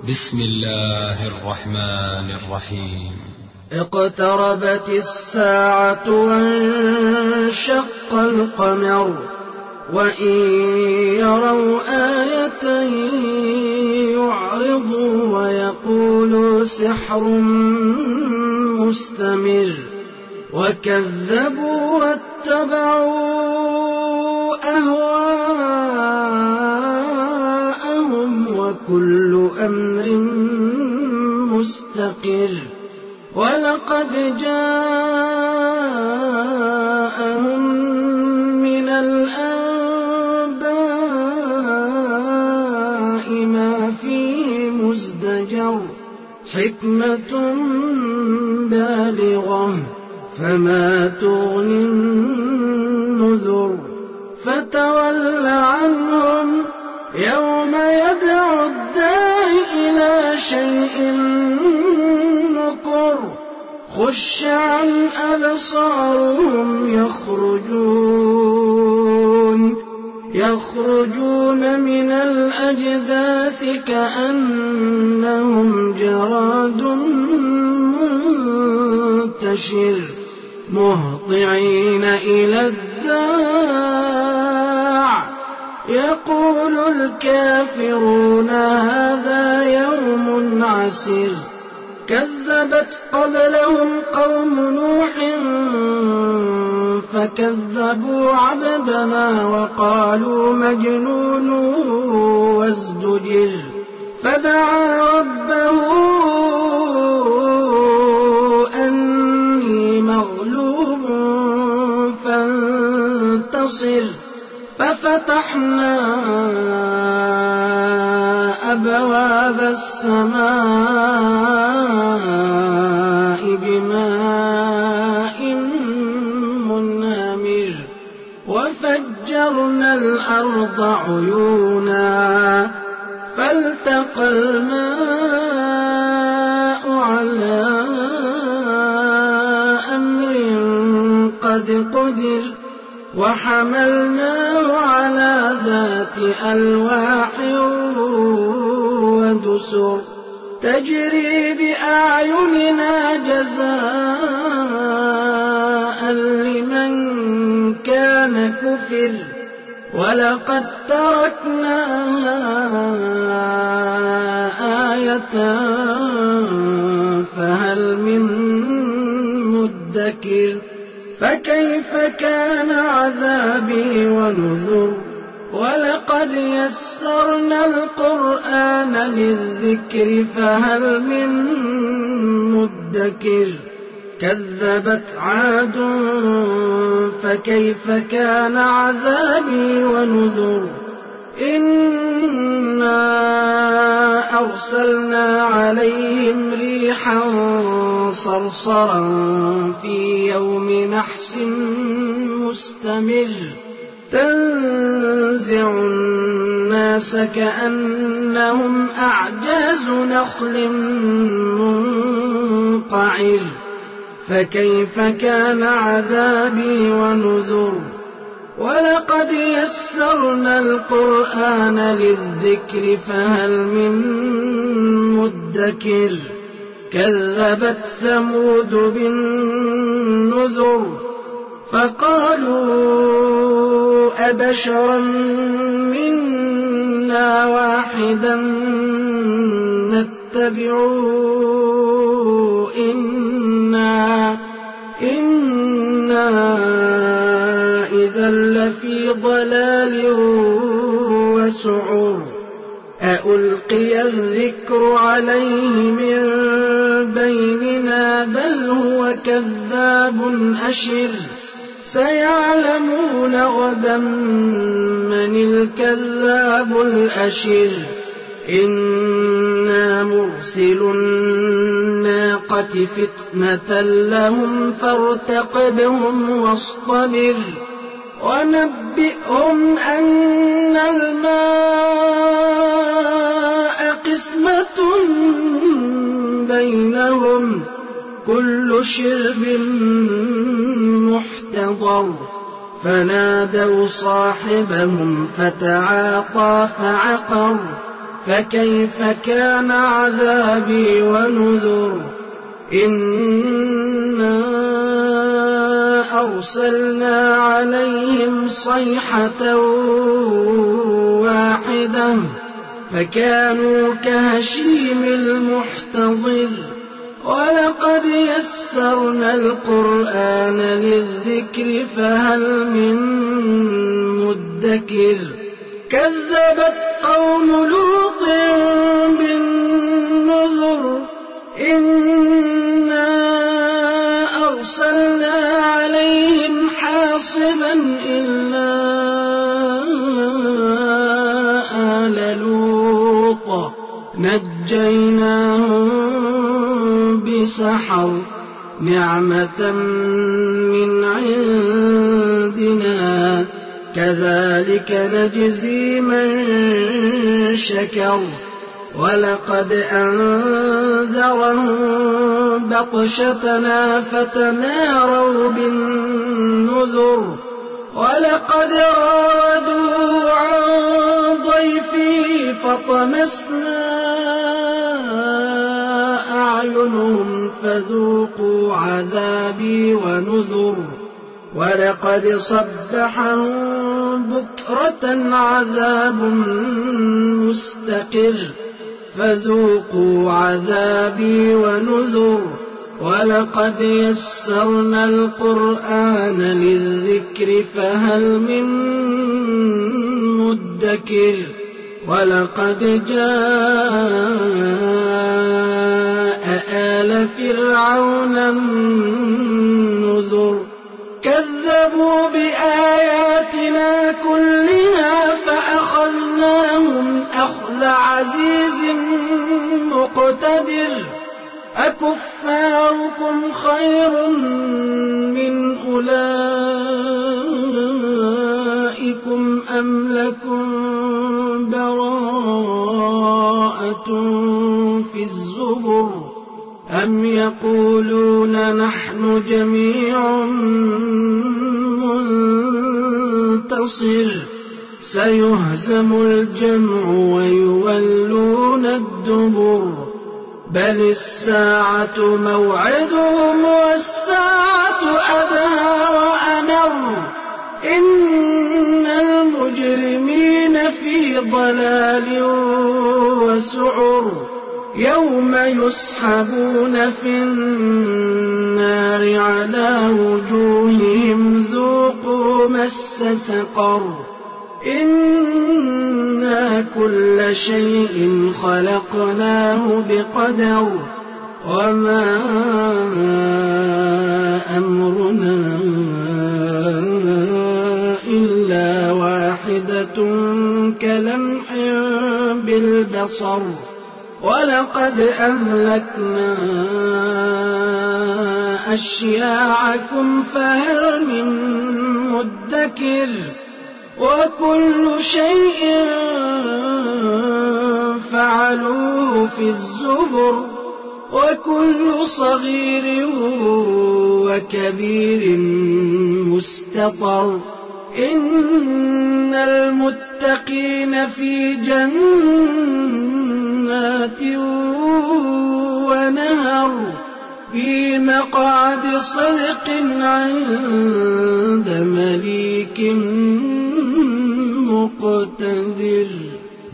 بسم الله الرحمن الرحيم. اقتربت الساعة وانشق القمر وإن يروا آية يعرضوا ويقولوا سحر مستمر وكذبوا واتبعوا أهواءهم وكل أمر مستقر ولقد جاءهم من الأنباء ما فيه مزدجر حكمة بالغة فما تغني النذر فتول عنهم يوم يدعو الداعي إلى شيء نكر خش عن أبصارهم يخرجون من الأجداث كأنهم جراد منتشر مهطعين إلى الداع يقول الكافرون هذا يوم عسير كذبت قبلهم قوم نوح فكذبوا عبدنا وقالوا مجنون وازدجر فدعا ربه أني مغلوب فانتصر ففتحنا أبواب السماء بماء منهمر وفجرنا الأرض عيونا فالتقى الماء على أمر قد قدر وحملناه على ذات ألواح ودسر تجري بأعيننا جزاء لمن كان كفر ولقد تركناها آية فهل من مدكر فكيف كان عذابي ونذر ولقد يسرنا القرآن للذكر فهل من مدكر كذبت عاد فكيف كان عذابي ونذر إنا أرسلنا عليهم ريحا صرصرا في يوم نحس مستمر تنزع الناس كأنهم أعجاز نخل منقعر فكيف كان عذابي ونذر ولقد يسرنا القرآن للذكر فهل من مدكر كذبت ثمود بالنذر فقالوا أبشرا منا واحدا نتبعه إنا إذا لفي ضلال وسعور أألقي الذكر عليه من بيننا بل هو كذاب أشر سيعلمون غدا من الكذاب الأشر إنا مرسل الناقة فتنة لهم فارتقبهم واصطبر ونبئهم أن الماء قسمة بينهم كل شرب محتضر فنادوا صاحبهم فتعاطى فعقر فكيف كان عذابي ونذر إنا أرسلنا عليهم صيحة واحدة فكانوا كهشيم المحتضر ولقد يسرنا القرآن للذكر فهل من مدكر كذبت قوم لوط بالنذر إنا أرسلنا عليهم حاصبا إلا آل لوط نجيناهم بسحر نعمة من عندنا كذلك نجزي من شكر ولقد أنذرهم بطشتنا فتماروا بالنذر ولقد راودوه عن ضيفه فطمسنا أعينهم فذوقوا عذابي ونذر ولقد صبحهم بكرة عذاب مستقر فذوقوا عذابي ونذر ولقد يسرنا القرآن للذكر فهل من مدكر ولقد جاء آل فرعون النذر كذبوا بآياتنا كلها فأخذناهم أخذ عزيز مقتدر أكفاركم خير من أولئكم أم لكم براءة في الزبر أم يقولون نحن جميع منتصر سيهزم الجمع ويولون الدبر بل الساعة موعدهم والساعة أدهى وأمر إن المجرمين في ضلال وسعر يوم يسحبون في النار على وجوههم ذوقوا مس سقر إنا كل شيء خلقناه بقدر وما أمرنا إلا واحدة كلمح بالبصر ولقد أهلكنا أشياعكم فهل من مدكر وكل شيء فعلوه في الزبر وكل صغير وكبير مستطر إن المتقين في جنات ونهر في مقعد صدق عند مليك مقتدر